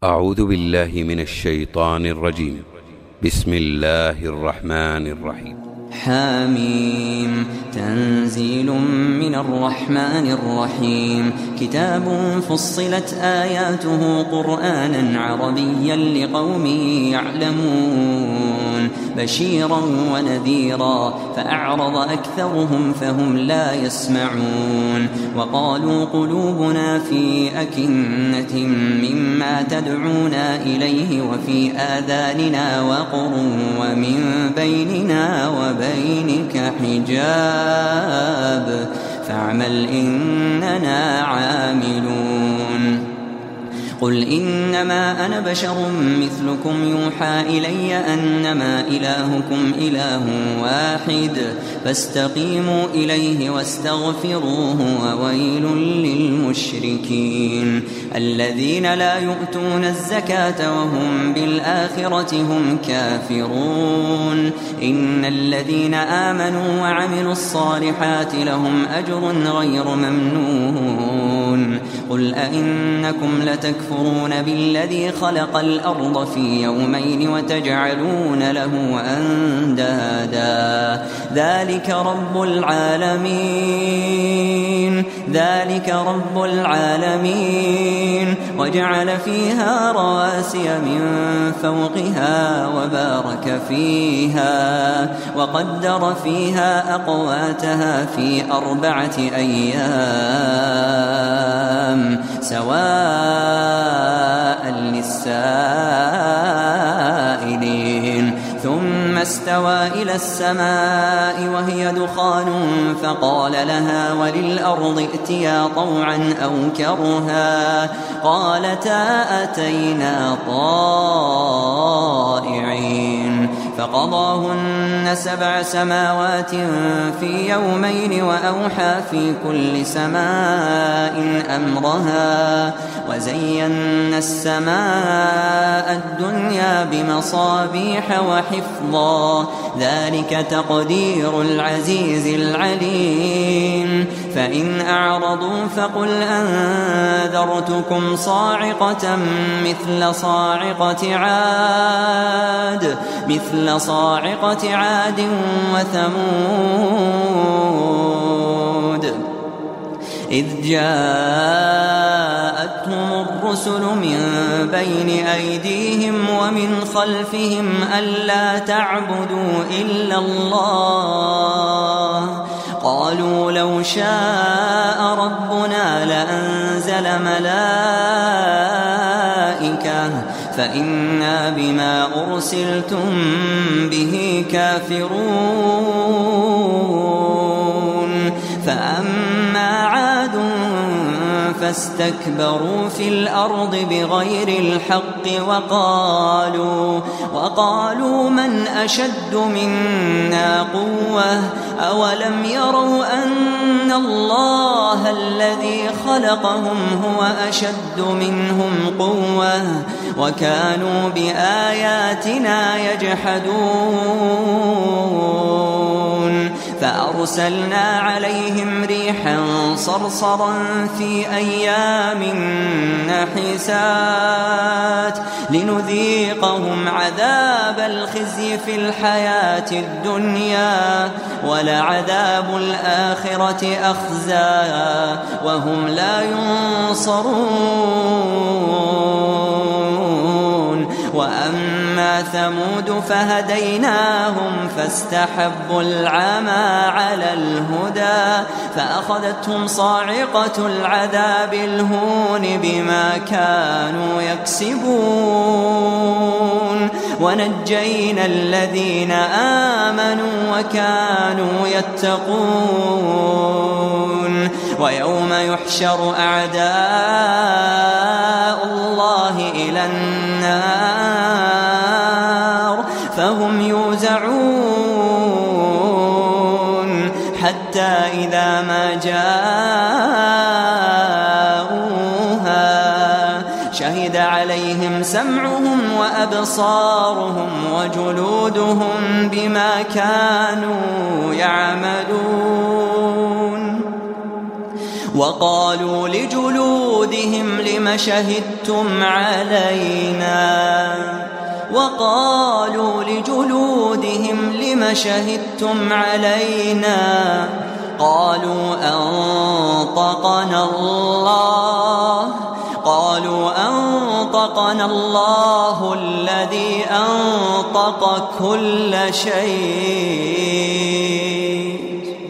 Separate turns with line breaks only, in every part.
أعوذ بالله من الشيطان الرجيم. بسم الله الرحمن الرحيم.
حاميم تنزيل من الرحمن الرحيم. كتاب فصلت آياته قرآنا عربيا لقوم يعلمون بشيرا ونذيرا فأعرض أكثرهم فهم لا يسمعون. وقالوا قلوبنا في أكنة مما تدعونا إليه وفي آذاننا وقر ومن بيننا وبينك حجاب فاعمل إننا عاملون. قل إنما أنا بشر مثلكم يوحى إلي أنما إلهكم إله واحد فاستقيموا إليه واستغفروه وويل للمشركين الذين لا يؤتون الزكاة وهم بالآخرة هم كافرون. إن الذين آمنوا وعملوا الصالحات لهم أجر غير ممنون. قل أئنكم لتكفرون بالذي خلق الأرض في يومين وتجعلون له أندادا ذلك رب العالمين وجعل فيها رواسي من فوقها وبارك فيها وقدر فيها أقواتها في 4 أيام سواء للسائلين. ثم استوى إلى السماء وهي دخان فقال لها وللأرض ائتيا طوعا أو كرها قالتا أتينا طائعين. فقضاهن 7 سماوات في يومين وأوحى في كل سماء أمرها وزينا السماء الدنيا بمصابيح وحفظا ذلك تقدير العزيز العليم. فإن أعرضوا فقل أنذرتكم صاعقة مثل صاعقة عاد وثمود إذ جاءتهم الرسل من بين أيديهم ومن خلفهم ألا تعبدوا إلا الله قالوا لو شاء ربنا لأنزل ملائكة فإنا بما أرسلتم به كافرون. فأما عاد فاستكبروا في الأرض بغير الحق وقالوا من أشد منا قوة أولم يروا أن الله الذي خلقهم هو أشد منهم قوة وكانوا بآياتنا يجحدون. فأرسلنا عليهم ريحا صرصرا في أيام نحسات لنذيقهم عذاب الخزي في الحياة الدنيا ولعذاب الآخرة أخزى وهم لا ينصرون. وأما ثمود فهديناهم فاستحبوا العمى على الهدى فأخذتهم صاعقة العذاب الهون بما كانوا يكسبون. ونجينا الذين آمنوا وكانوا يتقون. ويوم يحشر أعداء الله إلى النار فهم يوزعون حتى إذا ما جاءوها شهد عليهم سمعهم وأبصارهم وجلودهم بما كانوا يعملون. وقالوا لجلودهم لم شهدتم علينا قالوا أنطقنا الله الذي أنطق كل شيء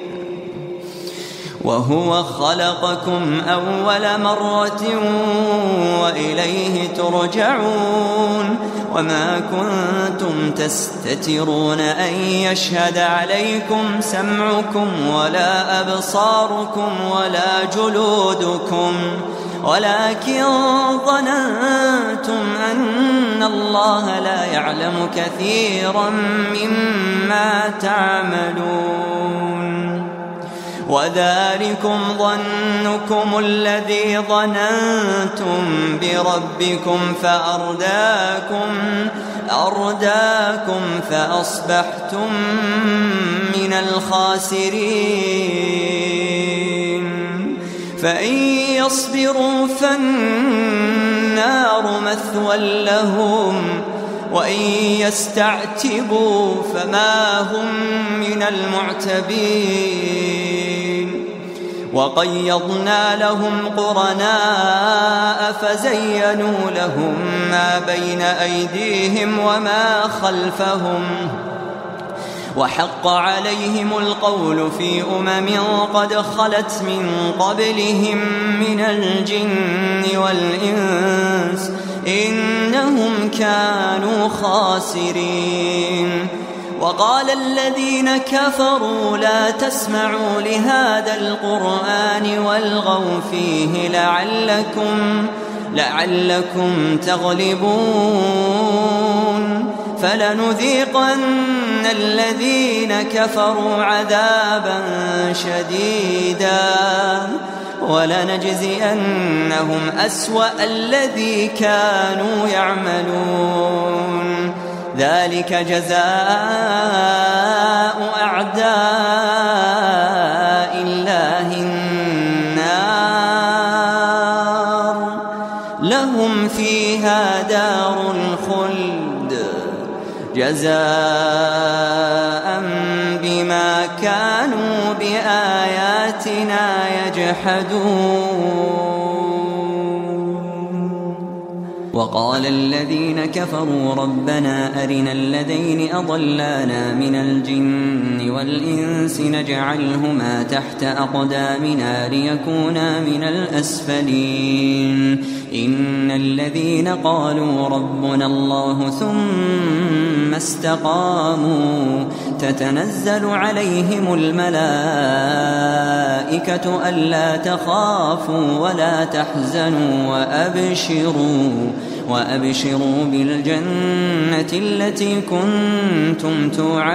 وهو خلقكم أول مرة وإليه ترجعون وما كنتم تستترون أن يشهد عليكم سمعكم ولا أبصاركم ولا جلودكم ولكن ظننتم أن الله لا يعلم كثيرا مما تعملون وذلكم ظنكم الذي ظننتم بربكم فأرداكم فأصبحتم من الخاسرين فإن يصبروا فالنار مثوى لهم وإن يستعتبوا فما هم من المعتبين وقيضنا لهم قرناء فزينوا لهم ما بين أيديهم وما خلفهم وحق عليهم القول في قد خلت من قبلهم من الجن والإنس إنهم كانوا خاسرين وقال الذين كفروا لا تسمعوا لهذا القرآن والغوا فيه لعلكم تغلبون فلنذيقن الذين كفروا عذابا شديدا ولنجزينهم أسوأ الذي كانوا يعملون ذلك جزاء أعداء الله النار لهم فيها دار الخلد جزاء بما كانوا بآياتنا يجحدون وقال الذين كفروا ربنا أرنا الذين أضلانا من الجن والإنس نجعلهما تحت أقدامنا ليكونا من الأسفلين إن الذين قالوا ربنا الله ثم استقاموا تتنزل عليهم الملائكة ألا تخافوا ولا تحزنوا وأبشروا بالجنة التي كنتم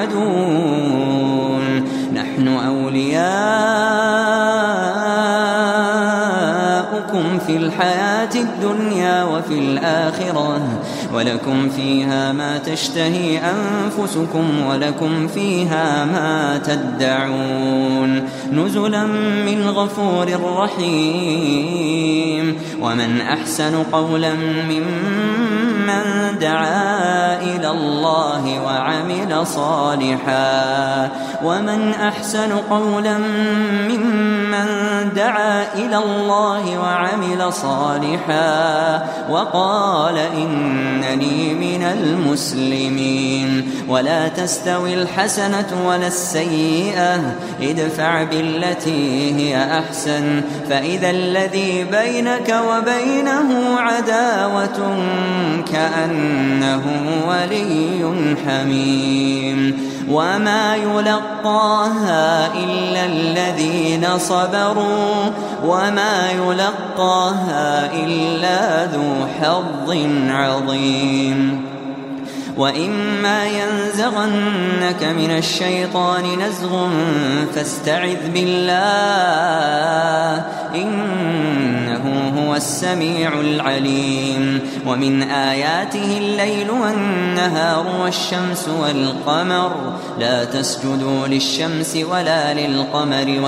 توعدون نحن أولياؤكم في الحياة الدنيا وفي الآخرة ولكم فيها ما تشتهي أنفسكم ولكم فيها ما تدعون نزلا من غفور رحيم ومن أحسن قولا ممن دعا إلى الله وعمل صالحا وقال إنني من المسلمين ولا تستوي الحسنة ولا السيئة ادفع بالتي هي أحسن فإذا الذي بينك وبينه عداوة كأنه ولي حميم وما يلقاها إلا الذين صبروا وما يلقاها إلا ذو حظ عظيم وإما ينزغنك من الشيطان نزغ فاستعذ بالله إنه إنه هو السميع العليم ومن آياته الليل والنهار والشمس والقمر لا تسجدوا للشمس ولا للقمر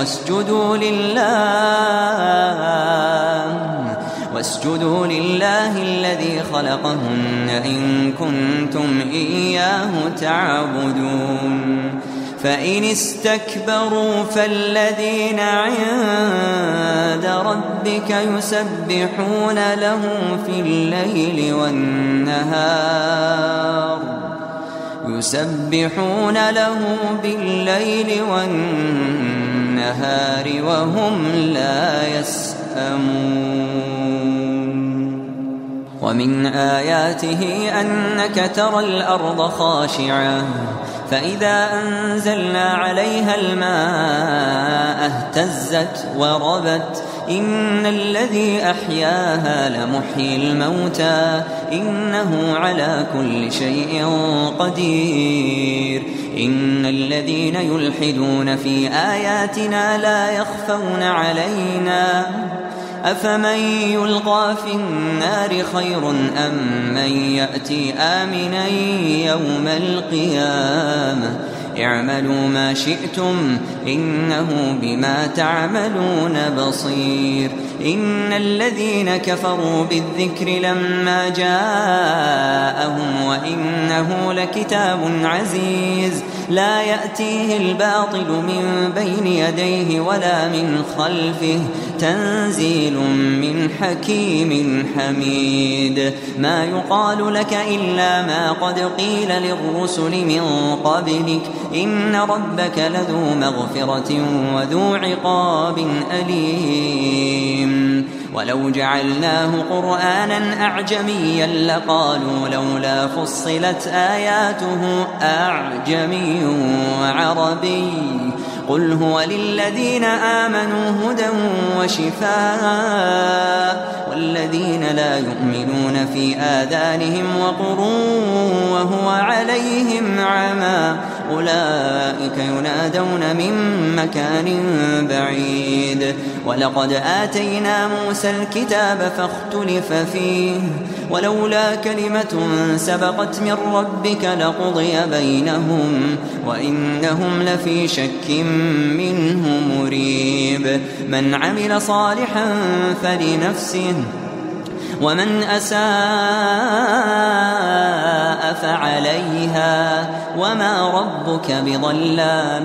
واسجدوا لله الذي خلقهن إن كنتم إياه تعبدون فإن استكبروا فالذين عند ربك يسبحون له في الليل والنهار بالليل والنهار وهم لا يسأمون ومن آياته أنك ترى الأرض خاشعة فإذا أنزلنا عليها الماء اهتزت وربت إن الذي أحياها لمحيي الموتى إنه على كل شيء قدير إن الذين يلحدون في آياتنا لا يخفون علينا أفمن يلقى في النار خير أم من يأتي آمنا يوم القيامة اعملوا ما شئتم إنه بما تعملون بصير إن الذين كفروا بالذكر لما جاءهم وإنه لكتاب عزيز لا يأتيه الباطل من بين يديه ولا من خلفه تنزيل من حكيم حميد ما يقال لك إلا ما قد قيل للرسل من قبلك إن ربك لذو مغفرة وذو عقاب أليم ولو جعلناه قرآنا أعجميا لقالوا لولا فصلت آياته أعجمي وعربي قل هو للذين آمنوا هدى وشفاء والذين لا يؤمنون في آذانهم وقر وهو عليهم عمى أولئك ينادون من مكان بعيد ولقد آتينا موسى الكتاب فاختلف فيه ولولا كلمة سبقت من ربك لقضي بينهم وإنهم لفي شك منه مريب من عمل صالحا فلنفسه ومن أساء فعليها وما ربك بظلام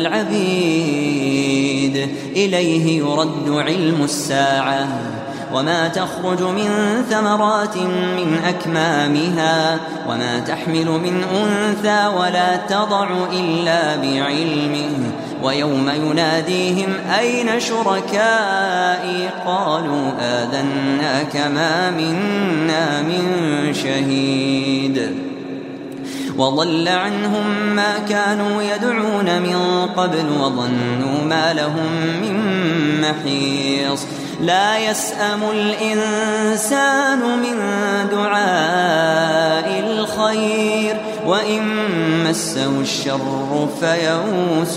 للعبيد إليه يرد علم الساعة وما تخرج من ثمرات من أكمامها وما تحمل من أنثى ولا تضع إلا بعلمه ويوم يناديهم أين شركائي قالوا آذناك ما منا من شهيد وضل عنهم ما كانوا يدعون من قبل وظنوا ما لهم من محيص لا يسأم الإنسان من دعاء الخير وإن مسه الشر فيئوس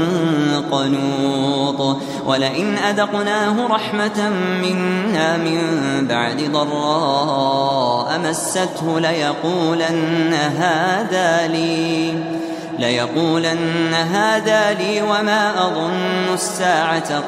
قنوط ولئن أذقناه رحمة منا من بعد ضراء مسته ليقولن هذا لي وما أظن الساعة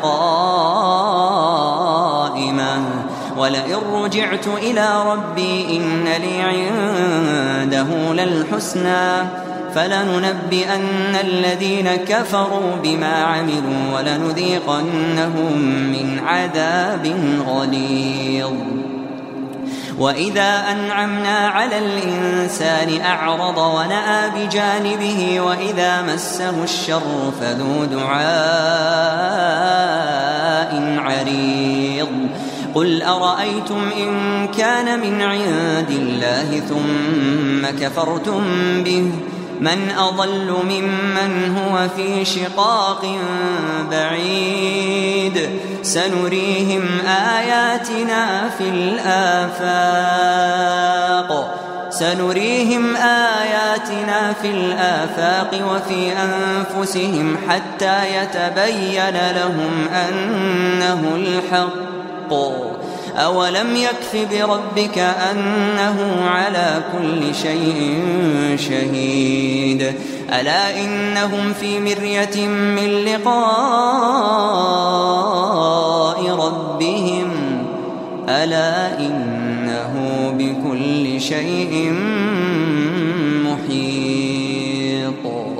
قائمة ولئن رجعت إلى ربي إن لي عنده للحسنى فلننبئن الذين كفروا بما عملوا ولنذيقنهم من عذاب غليظ وإذا أنعمنا على الإنسان أعرض ونأى بجانبه وإذا مسه الشر فذو دعاء عريض قل أرأيتم إن كان من عند الله ثم كفرتم به من أضل ممن هو في شقاق بعيد سنريهم آياتنا في الآفاق وفي أنفسهم حتى يتبين لهم أنه الحق أولم يكف بربك أنه على كل شيء شهيد ألا إنهم في مرية من لقاء ربهم ألا إنه بكل شيء